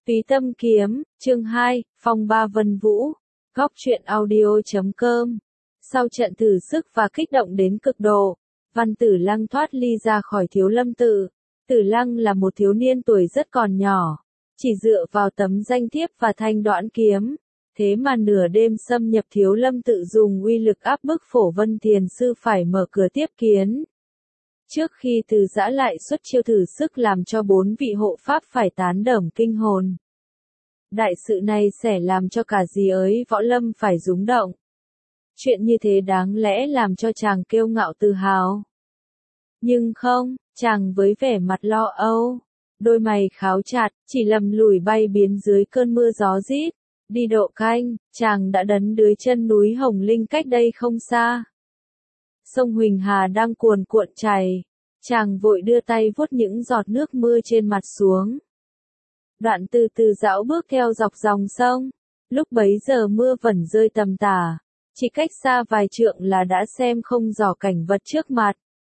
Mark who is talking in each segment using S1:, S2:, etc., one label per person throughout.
S1: Túy Tâm Kiếm, chương 2, Phong Ba Vân Vũ, Góc truyện audio.com. Sau trận thử sức và kích động đến cực độ, Văn Tử Lăng thoát ly ra khỏi Thiếu Lâm tự. Tử Lăng là một thiếu niên tuổi rất còn nhỏ, chỉ dựa vào tấm danh thiếp và thanh đoản kiếm. Thế mà nửa đêm xâm nhập Thiếu Lâm tự dùng uy lực áp bức Phổ Vân Thiền Sư phải mở cửa tiếp kiến. Trước khi Từ Giã lại xuất chiêu thử sức làm cho 4 vị hộ pháp phải tán đởm kinh hồn. Đại sự này sẽ làm cho cả gì ấy võ lâm phải rúng động. Chuyện như thế đáng lẽ làm cho chàng kiêu ngạo tự hào. Nhưng không, chàng với vẻ mặt lo âu, đôi mày kháo chặt, chỉ lầm lủi bay biến dưới cơn mưa gió rít. Đi độ canh, chàng đã đấn dưới chân núi Hồng Linh cách đây không xa. Sông Huỳnh Hà đang cuồn cuộn chảy, chàng vội đưa tay vuốt những giọt nước mưa trên mặt xuống. Đoạn từ từ dạo bước theo dọc dòng sông, lúc bấy giờ mưa vẫn rơi tầm tả, chỉ cách xa vài trượng là đã xem không rõ cảnh vật trước mặt.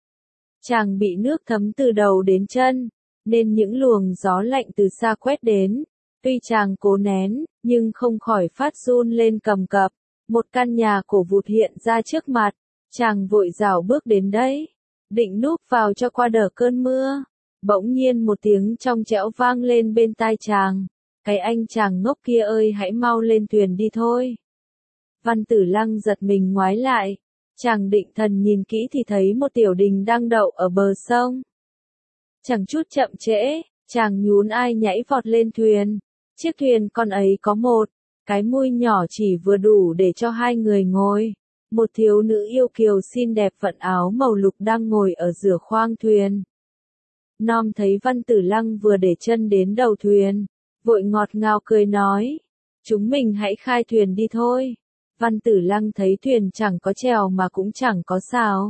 S1: Chàng bị nước thấm từ đầu đến chân, nên những luồng gió lạnh từ xa quét đến. Tuy chàng cố nén, nhưng không khỏi phát run lên cầm cập. Một căn nhà cổ vụt hiện ra trước mặt, chàng vội rảo bước đến đấy, định núp vào cho qua đỡ cơn mưa. Bỗng nhiên một tiếng trong trẻo vang lên bên tai chàng. Cái anh chàng ngốc kia ơi, hãy mau lên thuyền đi thôi. Văn Tử Lăng giật mình ngoái lại. Chàng định thần nhìn kỹ thì thấy một tiểu đình đang đậu ở bờ sông. Chẳng chút chậm trễ, chàng nhún ai nhảy vọt lên thuyền. Chiếc thuyền con ấy có một cái mui nhỏ chỉ vừa đủ để cho hai người ngồi. Một thiếu nữ yêu kiều xinh đẹp vận áo màu lục đang ngồi ở giữa khoang thuyền. Nom thấy Văn Tử Lăng vừa để chân đến đầu thuyền, vội ngọt ngào cười nói, chúng mình hãy khai thuyền đi thôi. Văn Tử Lăng thấy thuyền chẳng có chèo mà cũng chẳng có sào,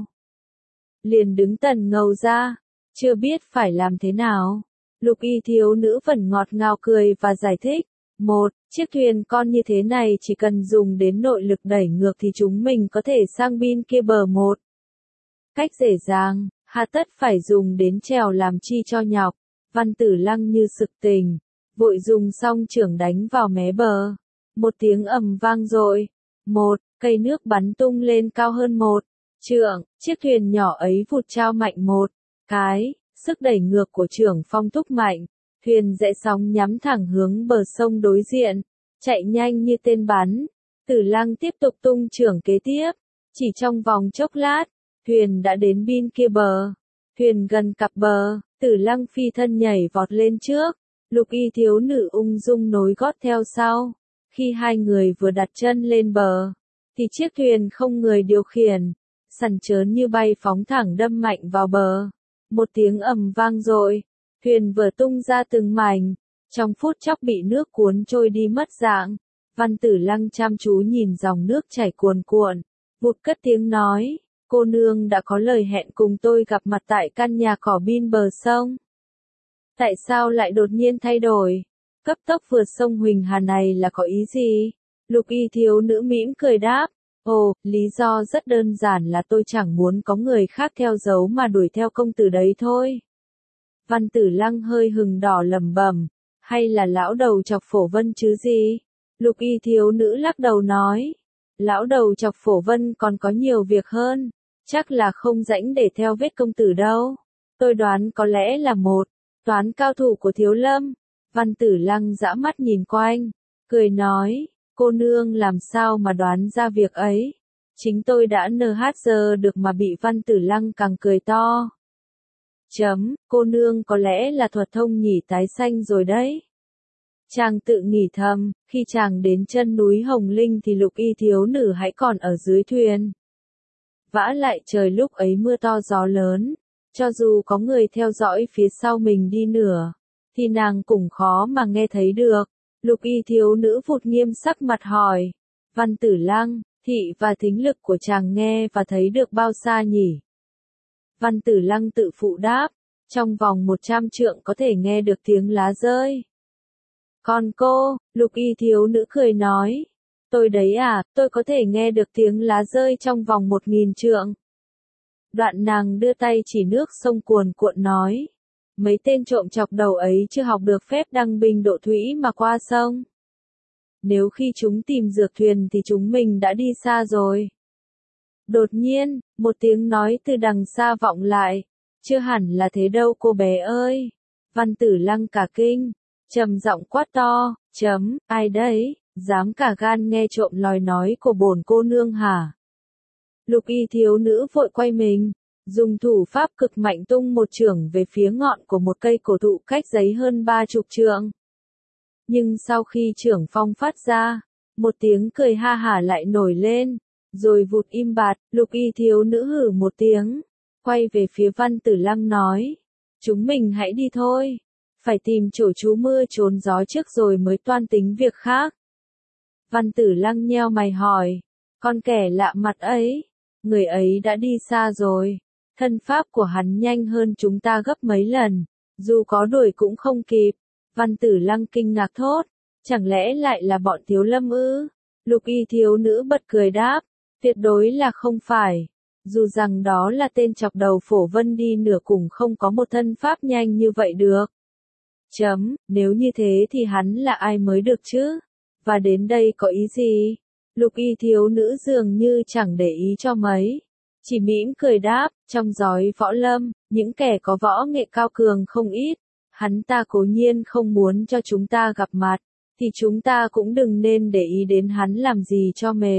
S1: liền đứng tần ngầu ra, chưa biết phải làm thế nào. Lục y thiếu nữ vẫn ngọt ngào cười và giải thích, chiếc thuyền con như thế này chỉ cần dùng đến nội lực đẩy ngược thì chúng mình có thể sang bên kia bờ một cách dễ dàng, hà tất phải dùng đến chèo làm chi cho nhọc. Văn Tử Lăng như sực tình, vội dùng song chưởng đánh vào mé bờ. Một tiếng ầm vang dội, cây nước bắn tung lên cao hơn một trượng, chiếc thuyền nhỏ ấy vụt trao mạnh một cái. Sức đẩy ngược của chưởng phong thúc mạnh, thuyền rẽ sóng nhắm thẳng hướng bờ sông đối diện, chạy nhanh như tên bắn. Tử Lăng tiếp tục tung chưởng kế tiếp, chỉ trong vòng chốc lát, thuyền đã đến bên kia bờ. Thuyền gần cặp bờ, Tử Lăng phi thân nhảy vọt lên trước, lục y thiếu nữ ung dung nối gót theo sau. Khi hai người vừa đặt chân lên bờ, thì chiếc thuyền không người điều khiển, sằn trớn như bay phóng thẳng đâm mạnh vào bờ. Một tiếng ầm vang dội, thuyền vừa tung ra từng mảnh, trong phút chốc bị nước cuốn trôi đi mất dạng. Văn Tử Lăng chăm chú nhìn dòng nước chảy cuồn cuộn, vụt cất tiếng nói, cô nương đã có lời hẹn cùng tôi gặp mặt tại căn nhà cỏ bên bờ sông. Tại sao lại đột nhiên thay đổi, cấp tốc vượt sông Huỳnh Hà này là có ý gì? Lục y thiếu nữ mỉm cười đáp, lý do rất đơn giản là tôi chẳng muốn có người khác theo dấu mà đuổi theo công tử đấy thôi. Văn Tử Lăng hơi hừng đỏ lẩm bẩm, hay là lão đầu chọc Phổ Vân chứ gì? Lục y thiếu nữ lắc đầu nói, lão đầu chọc Phổ Vân còn có nhiều việc hơn, chắc là không rảnh để theo vết công tử đâu. Tôi đoán có lẽ là một toán cao thủ của Thiếu Lâm. Văn Tử Lăng dã mắt nhìn quanh, cười nói, cô nương làm sao mà đoán ra việc ấy? Chính tôi đã NHZ được mà. Bị Văn Tử Lăng càng cười to. Cô nương có lẽ là thuật thông nhỉ tái xanh rồi đấy. Chàng tự nghĩ thầm, khi chàng đến chân núi Hồng Linh thì lục y thiếu nữ hãy còn ở dưới thuyền. Vả lại trời lúc ấy mưa to gió lớn, cho dù có người theo dõi phía sau mình đi nữa, thì nàng cũng khó mà nghe thấy được. Lục y thiếu nữ vụt nghiêm sắc mặt hỏi, Văn Tử Lăng, thị và thính lực của chàng nghe và thấy được bao xa nhỉ? Văn Tử Lăng tự phụ đáp, trong vòng 100 trượng có thể nghe được tiếng lá rơi. Còn cô, lục y thiếu nữ cười nói, tôi đấy à, tôi có thể nghe được tiếng lá rơi trong vòng 1000 trượng. Đoạn nàng đưa tay chỉ nước sông cuồn cuộn nói, Mấy tên trộm chọc đầu ấy chưa học được phép đăng binh độ thủy mà qua sông. Nếu khi chúng tìm dược thuyền thì chúng mình đã đi xa rồi. Đột nhiên, một tiếng nói từ đằng xa vọng lại. Chưa hẳn là thế đâu cô bé ơi. Văn Tử Lăng cả kinh, trầm giọng quát to, ai đấy, dám cả gan nghe trộm lời nói của bổn cô nương hả? Lục y thiếu nữ vội quay mình, dùng thủ pháp cực mạnh tung một chưởng về phía ngọn của một cây cổ thụ cách giấy hơn 30 trượng. Nhưng sau khi chưởng phong phát ra, một tiếng cười ha hả lại nổi lên, rồi vụt im bặt. Lục y thiếu nữ hử một tiếng, quay về phía Văn Tử Lăng nói, chúng mình hãy đi thôi, phải tìm chỗ trú mưa trốn gió trước rồi mới toan tính việc khác. Văn Tử Lăng nheo mày hỏi, con kẻ lạ mặt ấy, người ấy đã đi xa rồi, thân pháp của hắn nhanh hơn chúng ta gấp mấy lần, dù có đuổi cũng không kịp. Văn Tử Lăng kinh ngạc thốt, chẳng lẽ lại là bọn Thiếu Lâm ư? Lục y thiếu nữ bật cười đáp, tuyệt đối là không phải. Dù rằng đó là tên chọc đầu Phổ Vân đi nửa cùng không có một thân pháp nhanh như vậy được. Nếu như thế thì hắn là ai mới được chứ? Và đến đây có ý gì? Lục y thiếu nữ dường như chẳng để ý cho mấy. Chỉ mỉm cười đáp, trong giới võ lâm, những kẻ có võ nghệ cao cường không ít. Hắn ta cố nhiên không muốn cho chúng ta gặp mặt, thì chúng ta cũng đừng nên để ý đến hắn làm gì cho mệt.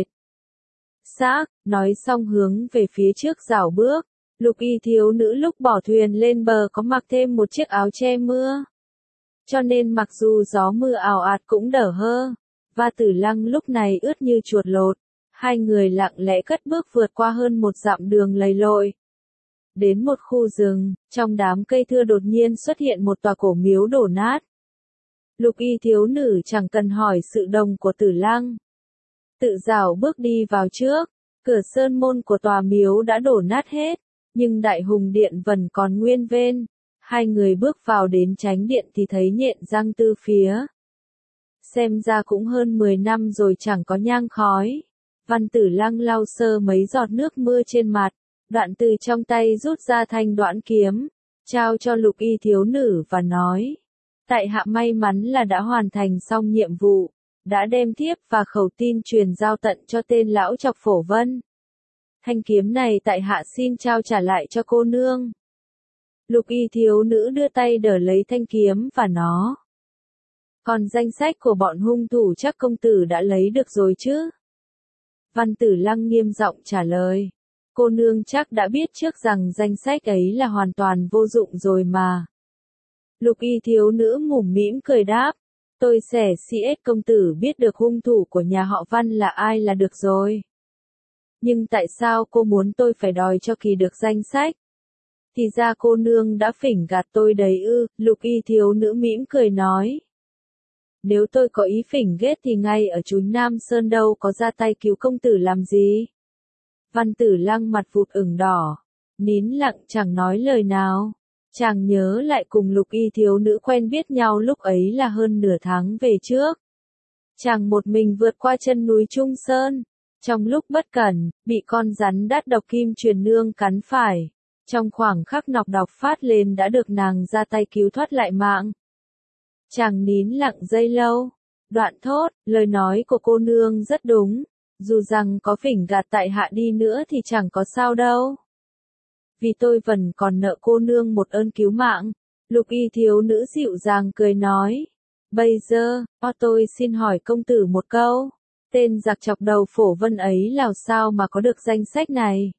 S1: Xác, nói xong hướng về phía trước rảo bước, lục y thiếu nữ lúc bỏ thuyền lên bờ có mặc thêm một chiếc áo che mưa. Cho nên mặc dù gió mưa ào ạt cũng đỡ hơ, và Tử Lăng lúc này ướt như chuột lột, hai người lặng lẽ cất bước vượt qua hơn một dặm đường lầy lội. Đến một khu rừng, trong đám cây thưa đột nhiên xuất hiện một tòa cổ miếu đổ nát. Lục y thiếu nữ chẳng cần hỏi sự đồng của Tử Lăng. Tự rảo bước đi vào trước, cửa sơn môn của tòa miếu đã đổ nát hết, nhưng đại hùng điện vẫn còn nguyên vên. Hai người bước vào đến chánh điện thì thấy nhện răng từ phía. Xem ra cũng hơn 10 năm rồi chẳng có nhang khói. Văn Tử Lăng lau sơ mấy giọt nước mưa trên mặt, đoạn từ trong tay rút ra thanh đoản kiếm, trao cho lục y thiếu nữ và nói, tại hạ may mắn là đã hoàn thành xong nhiệm vụ, đã đem thiếp và khẩu tin truyền giao tận cho tên lão chọc Phổ Vân. Thanh kiếm này tại hạ xin trao trả lại cho cô nương. Lục y thiếu nữ đưa tay đỡ lấy thanh kiếm và nó. Còn danh sách của bọn hung thủ chắc công tử đã lấy được rồi chứ? Văn Tử Lăng nghiêm giọng trả lời. Cô nương chắc đã biết trước rằng danh sách ấy là hoàn toàn vô dụng rồi mà. Lục y thiếu nữ mủm mĩm cười đáp. Tôi sẽ CS công tử biết được hung thủ của nhà họ Văn là ai là được rồi. Nhưng tại sao cô muốn tôi phải đòi cho kỳ được danh sách? Thì ra cô nương đã phỉnh gạt tôi đấy ư, lục y thiếu nữ mỉm cười nói. Nếu tôi có ý phỉnh ghét thì ngay ở Chúi Nam Sơn đâu có ra tay cứu công tử làm gì. Văn Tử Lăng mặt vụt ửng đỏ, nín lặng chẳng nói lời nào. Chàng nhớ lại cùng lục y thiếu nữ quen biết nhau lúc ấy là hơn nửa tháng về trước. Chàng một mình vượt qua chân núi Trung Sơn. Trong lúc bất cẩn, bị con rắn đắt độc kim truyền nương cắn phải. Trong khoảng khắc nọc độc phát lên đã được nàng ra tay cứu thoát lại mạng. Chàng nín lặng giây lâu. Đoạn thốt, lời nói của cô nương rất đúng. Dù rằng có phỉnh gạt tại hạ đi nữa thì chẳng có sao đâu. Vì tôi vẫn còn nợ cô nương một ơn cứu mạng. Lục y thiếu nữ dịu dàng cười nói. Bây giờ, tôi xin hỏi công tử một câu. Tên giặc chọc đầu Phổ Vân ấy làm sao mà có được danh sách này?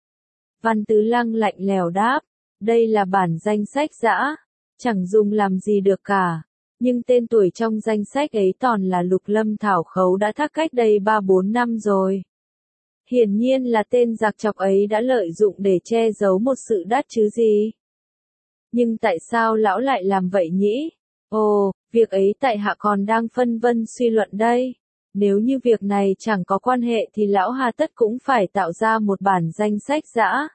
S1: Văn Tứ Lăng lạnh lèo đáp. Đây là bản danh sách dã. Chẳng dùng làm gì được cả. Nhưng tên tuổi trong danh sách ấy toàn là Lục Lâm Thảo Khấu đã thác cách đây 3-4 năm rồi. Hiển nhiên là tên giặc chọc ấy đã lợi dụng để che giấu một sự đắt chứ gì. Nhưng tại sao lão lại làm vậy nhỉ? Ồ, việc ấy tại hạ còn đang phân vân suy luận đây. Nếu như việc này chẳng có quan hệ thì lão hà tất cũng phải tạo ra một bản danh sách dã.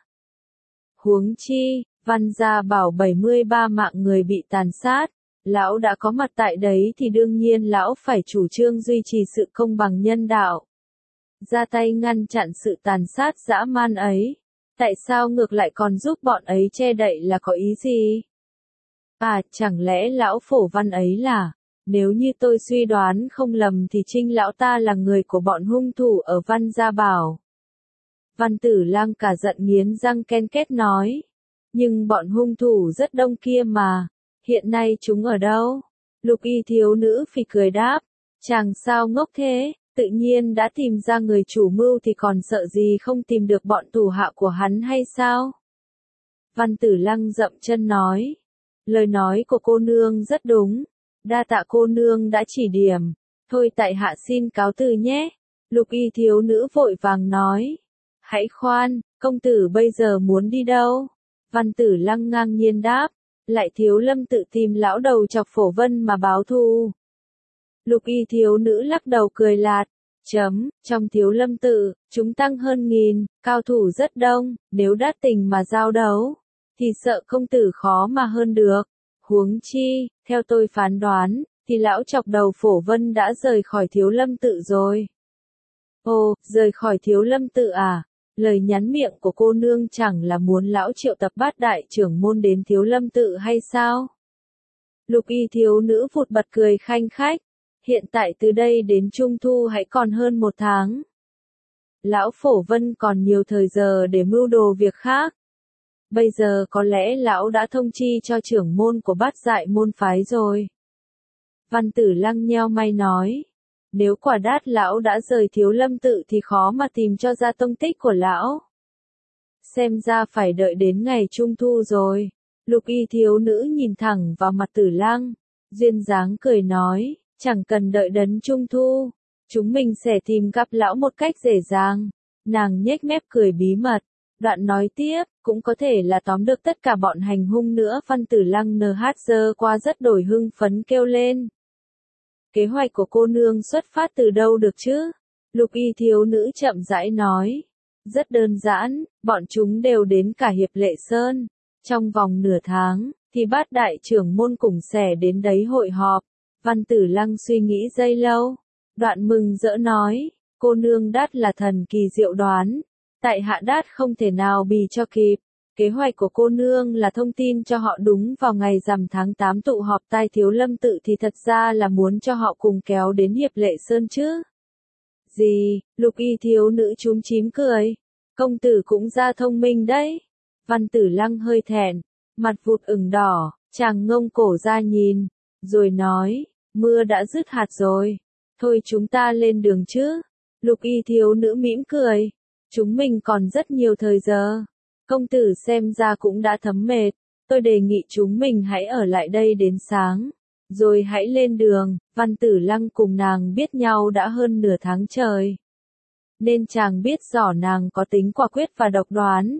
S1: Huống chi, Văn gia bảo 73 mạng người bị tàn sát. Lão đã có mặt tại đấy thì đương nhiên lão phải chủ trương duy trì sự công bằng nhân đạo. Ra tay ngăn chặn sự tàn sát dã man ấy. Tại sao ngược lại còn giúp bọn ấy che đậy là có ý gì? À, chẳng lẽ lão Phổ Văn ấy là, nếu như tôi suy đoán không lầm thì Trinh lão ta là người của bọn hung thủ ở Văn Gia Bảo. Văn Tử Lăng cả giận nghiến răng ken két nói. Nhưng bọn hung thủ rất đông kia mà, hiện nay chúng ở đâu? Lục y thiếu nữ phì cười đáp, chàng sao ngốc thế, tự nhiên đã tìm ra người chủ mưu thì còn sợ gì không tìm được bọn thủ hạ của hắn hay sao? Văn Tử Lăng dậm chân nói, lời nói của cô nương rất đúng, đa tạ cô nương đã chỉ điểm, thôi tại hạ xin cáo từ nhé. Lục y thiếu nữ vội vàng nói, hãy khoan, công tử bây giờ muốn đi đâu? Văn Tử Lăng ngang nhiên đáp, lại Thiếu Lâm tự tìm lão đầu chọc Phổ Vân mà báo thù. Lục y thiếu nữ lắc đầu cười lạt, trong Thiếu Lâm tự, chúng tăng hơn 1000, cao thủ rất đông, nếu đát tình mà giao đấu, thì sợ công tử khó mà hơn được. Huống chi, theo tôi phán đoán, thì lão chọc đầu Phổ Vân đã rời khỏi Thiếu Lâm tự rồi. Ồ, rời khỏi Thiếu Lâm tự à? Lời nhắn miệng của cô nương chẳng là muốn lão triệu tập bát đại trưởng môn đến Thiếu Lâm tự hay sao? Lục y thiếu nữ vụt bật cười khanh khách. Hiện tại từ đây đến Trung Thu hãy còn hơn 1 tháng. Lão Phổ Vân còn nhiều thời giờ để mưu đồ việc khác. Bây giờ có lẽ lão đã thông chi cho trưởng môn của bát dại môn phái rồi. Văn Tử Lăng nheo mày nói. Nếu quả đát lão đã rời Thiếu Lâm tự thì khó mà tìm cho ra tông tích của lão. Xem ra phải đợi đến ngày Trung Thu rồi. Lục y thiếu nữ nhìn thẳng vào mặt Tử Lăng, duyên dáng cười nói, chẳng cần đợi đến Trung Thu, chúng mình sẽ tìm gặp lão một cách dễ dàng. Nàng nhếch mép cười bí mật, đoạn nói tiếp, cũng có thể là tóm được tất cả bọn hành hung nữa. Văn Tử Lăng NHG qua rất đổi hưng phấn kêu lên. Kế hoạch của cô nương xuất phát từ đâu được chứ? Lục y thiếu nữ chậm rãi nói. Rất đơn giản, bọn chúng đều đến cả Hiệp Lệ Sơn. Trong vòng nửa tháng, thì bát đại trưởng môn cùng sẽ đến đấy hội họp. Văn Tử Lăng suy nghĩ giây lâu. Đoạn mừng rỡ nói, cô nương đát là thần kỳ diệu đoán. Tại hạ đát không thể nào bì cho kịp. Kế hoạch của cô nương là thông tin cho họ đúng vào ngày rằm tháng 8 tụ họp tại Thiếu Lâm tự thì thật ra là muốn cho họ cùng kéo đến Hiệp Lệ Sơn chứ. Gì, lục y thiếu nữ chúm chím cười. Công tử cũng ra thông minh đấy. Văn Tử Lăng hơi thẹn, mặt vụt ửng đỏ, chàng ngông cổ ra nhìn, rồi nói, mưa đã dứt hạt rồi. Thôi chúng ta lên đường chứ. Lục y thiếu nữ mỉm cười. Chúng mình còn rất nhiều thời giờ. Công tử xem ra cũng đã thấm mệt, tôi đề nghị chúng mình hãy ở lại đây đến sáng, rồi hãy lên đường. Văn Tử Lăng cùng nàng biết nhau đã hơn nửa tháng trời, nên chàng biết rõ nàng có tính quả quyết và độc đoán.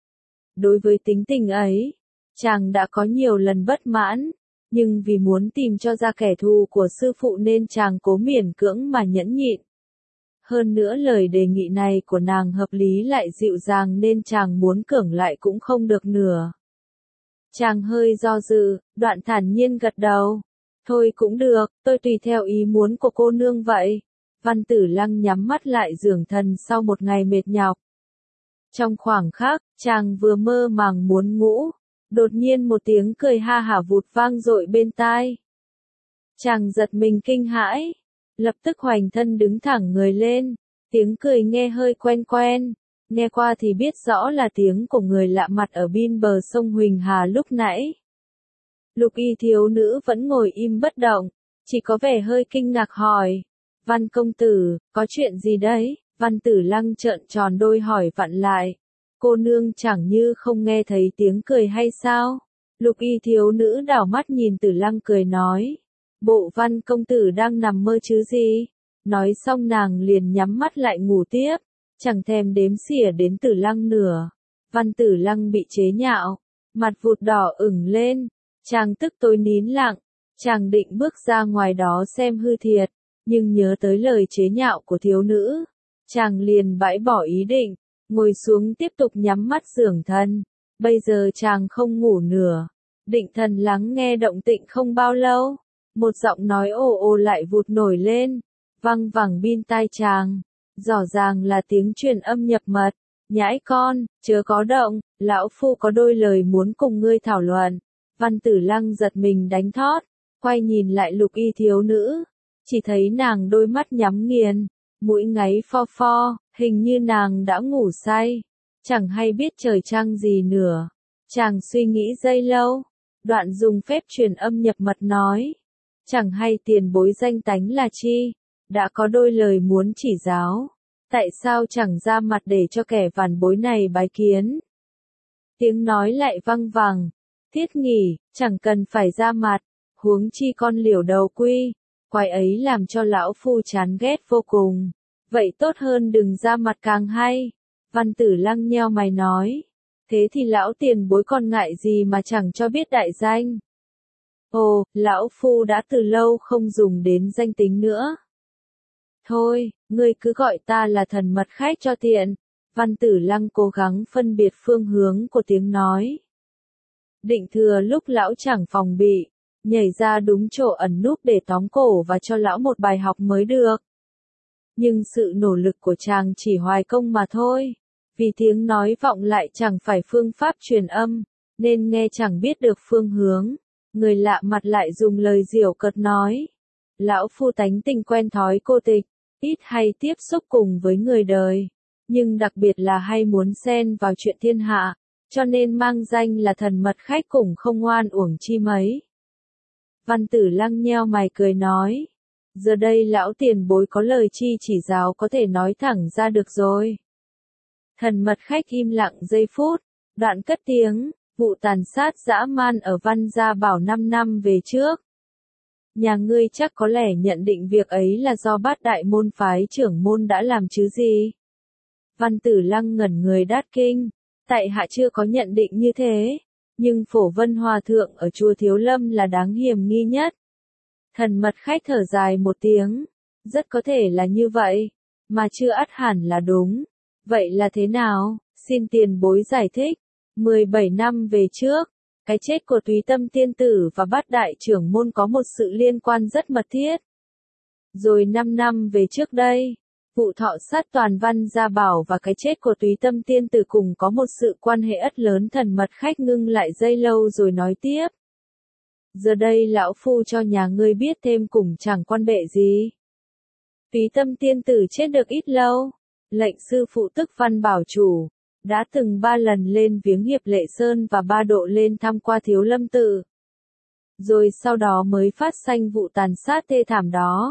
S1: Đối với tính tình ấy, chàng đã có nhiều lần bất mãn, nhưng vì muốn tìm cho ra kẻ thù của sư phụ nên chàng cố miễn cưỡng mà nhẫn nhịn. Hơn nữa lời đề nghị này của nàng hợp lý lại dịu dàng nên chàng muốn cưỡng lại cũng không được nửa. Chàng hơi do dự, đoạn thản nhiên gật đầu. Thôi cũng được, tôi tùy theo ý muốn của cô nương vậy. Văn Tử Lăng nhắm mắt lại dưỡng thần sau một ngày mệt nhọc. Trong khoảng khắc, chàng vừa mơ màng muốn ngủ, đột nhiên một tiếng cười ha hả vụt vang dội bên tai. Chàng giật mình kinh hãi, lập tức hoành thân đứng thẳng người lên, tiếng cười nghe hơi quen quen, nghe qua thì biết rõ là tiếng của người lạ mặt ở bên bờ sông Huỳnh Hà lúc nãy. Lục y thiếu nữ vẫn ngồi im bất động, chỉ có vẻ hơi kinh ngạc hỏi, Văn công tử, có chuyện gì đấy? Văn Tử Lăng trợn tròn đôi hỏi vặn lại, cô nương chẳng như không nghe thấy tiếng cười hay sao? Lục y thiếu nữ đảo mắt nhìn Tử Lăng cười nói, bộ Văn công tử đang nằm mơ chứ gì? Nói xong nàng liền nhắm mắt lại ngủ tiếp, chẳng thèm đếm xỉa đến Tử Lăng nữa. Văn Tử Lăng bị chế nhạo, mặt vụt đỏ ửng lên, chàng tức tối nín lặng, chàng định bước ra ngoài đó xem hư thiệt, nhưng nhớ tới lời chế nhạo của thiếu nữ, chàng liền bãi bỏ ý định, ngồi xuống tiếp tục nhắm mắt dưỡng thân. Bây giờ chàng không ngủ nữa, định thần lắng nghe động tĩnh không bao lâu, một giọng nói ồ ồ lại vụt nổi lên, văng vẳng bên tai chàng, rõ ràng là tiếng truyền âm nhập mật, nhãi con, chớ có động, lão phu có đôi lời muốn cùng ngươi thảo luận. Văn Tử Lăng giật mình đánh thót, quay nhìn lại Lục Y thiếu nữ, chỉ thấy nàng đôi mắt nhắm nghiền, mũi ngáy pho pho, hình như nàng đã ngủ say, chẳng hay biết trời trăng gì nữa. Chàng suy nghĩ giây lâu, đoạn dùng phép truyền âm nhập mật nói, chẳng hay tiền bối danh tánh là chi, đã có đôi lời muốn chỉ giáo, tại sao chẳng ra mặt để cho kẻ vàn bối này bái kiến. Tiếng nói lại văng vẳng, Thiết Nghỉ, chẳng cần phải ra mặt, huống chi con liều đầu quy, quái ấy làm cho lão phu chán ghét vô cùng, vậy tốt hơn đừng ra mặt càng hay. Văn Tử Lăng nheo mày nói, thế thì lão tiền bối còn ngại gì mà chẳng cho biết đại danh. Ồ, lão phu đã từ lâu không dùng đến danh tính nữa. Thôi, ngươi cứ gọi ta là thần mật khách cho tiện. Văn Tử Lăng cố gắng phân biệt phương hướng của tiếng nói. Định thừa lúc lão chẳng phòng bị, nhảy ra đúng chỗ ẩn núp để tóm cổ và cho lão một bài học mới được. Nhưng sự nỗ lực của chàng chỉ hoài công mà thôi, vì tiếng nói vọng lại chẳng phải phương pháp truyền âm, nên nghe chẳng biết được phương hướng. Người lạ mặt lại dùng lời giễu cợt nói, lão phu tánh tình quen thói cô tịch, ít hay tiếp xúc cùng với người đời, nhưng đặc biệt là hay muốn xen vào chuyện thiên hạ, cho nên mang danh là thần mật khách cũng không oan uổng chi mấy. Văn Tử Lăng nheo mày cười nói, giờ đây lão tiền bối có lời chi chỉ giáo có thể nói thẳng ra được rồi. Thần mật khách im lặng giây phút, đoạn cất tiếng, vụ tàn sát dã man ở Văn Gia Bảo 5 năm về trước. Nhà ngươi chắc có lẽ nhận định việc ấy là do Bát Đại môn phái trưởng môn đã làm chứ gì? Văn Tử Lăng ngẩn người đát kinh, tại hạ chưa có nhận định như thế, nhưng Phổ Vân Hòa Thượng ở chùa Thiếu Lâm là đáng hiểm nghi nhất. Thần mật khách thở dài một tiếng, rất có thể là như vậy, mà chưa ắt hẳn là đúng. Vậy là thế nào? Xin tiền bối giải thích. 17 năm về trước, cái chết của Túy Tâm tiên tử và Bát Đại trưởng môn có một sự liên quan rất mật thiết. Rồi 5 năm về trước đây, vụ thọ sát toàn Văn Gia Bảo và cái chết của Túy Tâm tiên tử cùng có một sự quan hệ ắt lớn. Thần mật khách ngưng lại giây lâu rồi nói tiếp. Giờ đây lão phu cho nhà ngươi biết thêm cùng chẳng quan bệ gì. Túy Tâm tiên tử chết được ít lâu, lệnh sư phụ tức Văn Bảo chủ đã từng 3 lần lên viếng Hiệp Lệ Sơn và 3 độ lên thăm qua Thiếu Lâm tự. Rồi sau đó mới phát sanh vụ tàn sát thê thảm đó.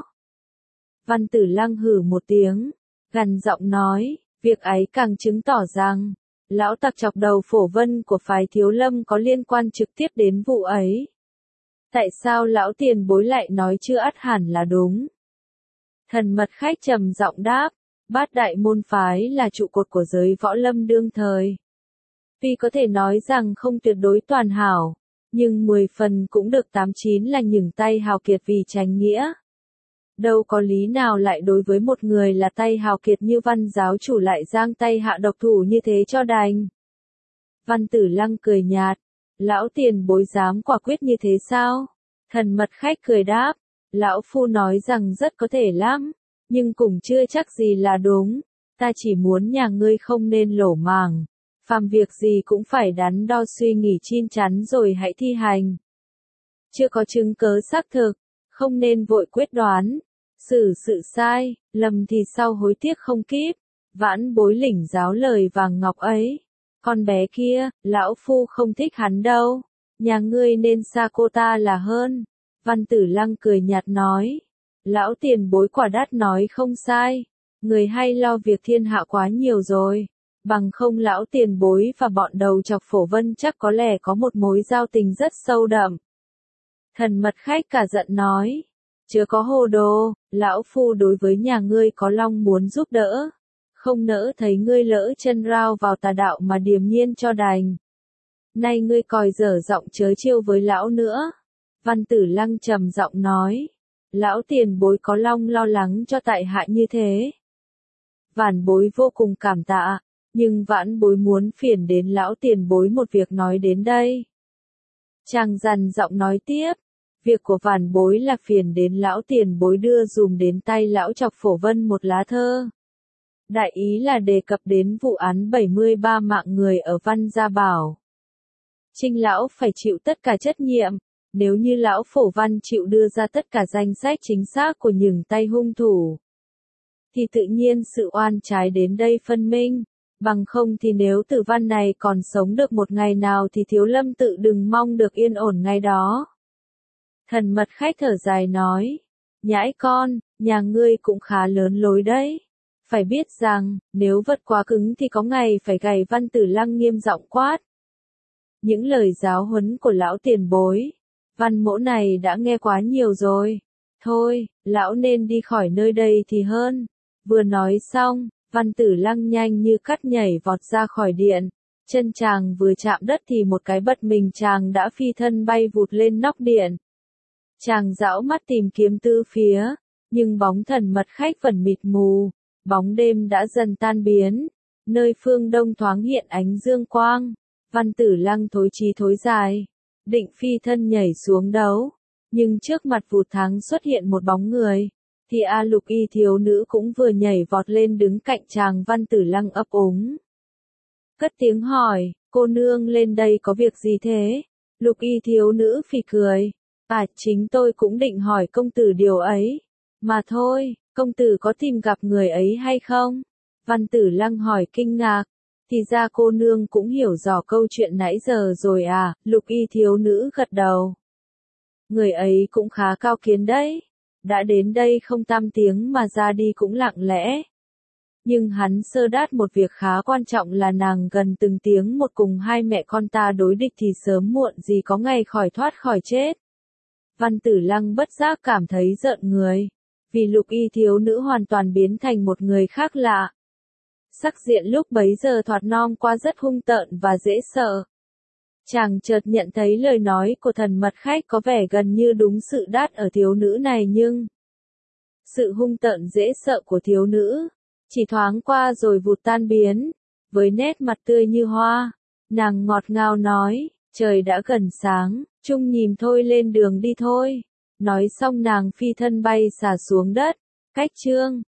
S1: Văn Tử Lăng hử một tiếng, gằn giọng nói, việc ấy càng chứng tỏ rằng, lão tặc chọc đầu Phổ Vân của phái Thiếu Lâm có liên quan trực tiếp đến vụ ấy. Tại sao lão tiền bối lại nói chưa ắt hẳn là đúng? Thần mật khách trầm giọng đáp, Bát Đại môn phái là trụ cột của giới võ lâm đương thời. Tuy có thể nói rằng không tuyệt đối toàn hảo, nhưng 10 phần cũng được 8-9 là nhửng tay hào kiệt vì chánh nghĩa. Đâu có lý nào lại đối với một người là tay hào kiệt như Văn giáo chủ lại giang tay hạ độc thủ như thế cho đành. Văn Tử Lăng cười nhạt, lão tiền bối dám quả quyết như thế sao? Thần mật khách cười đáp, lão phu nói rằng rất có thể lắm, nhưng cũng chưa chắc gì là đúng, ta chỉ muốn nhà ngươi không nên lổ màng, phàm việc gì cũng phải đắn đo suy nghĩ chín chắn rồi hãy thi hành. Chưa có chứng cớ xác thực, không nên vội quyết đoán, xử sự sai, lầm thì sau hối tiếc không kịp. Vãn bối lĩnh giáo lời vàng ngọc ấy, con bé kia, lão phu không thích hắn đâu, nhà ngươi nên xa cô ta là hơn. Văn Tử Lăng cười nhạt nói, lão tiền bối quả đát nói không sai, người hay lo việc thiên hạ quá nhiều rồi, bằng không lão tiền bối và bọn đầu chọc Phổ Vân chắc có lẽ có một mối giao tình rất sâu đậm. Thần mật khách cả giận nói, chớ có hồ đồ, lão phu đối với nhà ngươi có long muốn giúp đỡ, không nỡ thấy ngươi lỡ chân rao vào tà đạo mà điềm nhiên cho đành. Nay ngươi còi dở giọng chớ trêu với lão nữa. Văn Tử Lăng trầm giọng nói, lão tiền bối có long lo lắng cho tại hạ như thế. Vãn bối vô cùng cảm tạ, nhưng vãn bối muốn phiền đến lão tiền bối một việc nói đến đây. Chàng dằn giọng nói tiếp, việc của vãn bối là phiền đến lão tiền bối đưa dùm đến tay lão chọc Phổ Vân một lá thơ. Đại ý là đề cập đến vụ án 73 mạng người ở Văn Gia Bảo. Trinh lão phải chịu tất cả trách nhiệm, nếu như lão phổ văn chịu đưa ra tất cả danh sách chính xác của những tay hung thủ, thì tự nhiên sự oan trái đến đây phân minh, bằng không thì nếu Tử Văn này còn sống được một ngày nào thì Thiếu Lâm tự đừng mong được yên ổn ngay đó. Thần mật khách thở dài nói, nhãi con, nhà ngươi cũng khá lớn lối đấy. Phải biết rằng, nếu vật quá cứng thì có ngày phải gầy. Văn Tử Lăng nghiêm giọng quát. Những lời giáo huấn của lão tiền bối, Văn Mỗ này đã nghe quá nhiều rồi. Thôi, lão nên đi khỏi nơi đây thì hơn. Vừa nói xong, Văn Tử Lăng nhanh như cắt nhảy vọt ra khỏi điện. Chân chàng vừa chạm đất thì một cái bật mình chàng đã phi thân bay vụt lên nóc điện. Chàng dõi mắt tìm kiếm tứ phía, nhưng bóng thần mật khách vẫn mịt mù. Bóng đêm đã dần tan biến, nơi phương đông thoáng hiện ánh dương quang. Văn Tử Lăng thối chí thối dài, định phi thân nhảy xuống đấu, nhưng trước mặt vụt thoáng xuất hiện một bóng người, thì A Lục Y thiếu nữ cũng vừa nhảy vọt lên đứng cạnh chàng. Văn Tử Lăng ấp úng, cất tiếng hỏi, cô nương lên đây có việc gì thế? Lục Y thiếu nữ phì cười, chính tôi cũng định hỏi công tử điều ấy, mà thôi. Công tử có tìm gặp người ấy hay không? Văn Tử Lăng hỏi kinh ngạc. Thì ra cô nương cũng hiểu rõ câu chuyện nãy giờ rồi à? Lục Y thiếu nữ gật đầu. Người ấy cũng khá cao kiến đấy. Đã đến đây không tăm tiếng mà ra đi cũng lặng lẽ. Nhưng hắn sơ đát một việc khá quan trọng là nàng gần từng tiếng một cùng hai mẹ con ta đối địch thì sớm muộn gì có ngày khỏi thoát khỏi chết. Văn Tử Lăng bất giác cảm thấy rợn người. Vì Lục Y thiếu nữ hoàn toàn biến thành một người khác lạ. Sắc diện lúc bấy giờ thoạt non qua rất hung tợn và dễ sợ. Chàng chợt nhận thấy lời nói của thần mật khách có vẻ gần như đúng sự đát ở thiếu nữ này, nhưng sự hung tợn dễ sợ của thiếu nữ chỉ thoáng qua rồi vụt tan biến. Với nét mặt tươi như hoa, nàng ngọt ngào nói, trời đã gần sáng, chung nhìn thôi lên đường đi thôi. Nói xong nàng phi thân bay xả xuống đất. Cách chương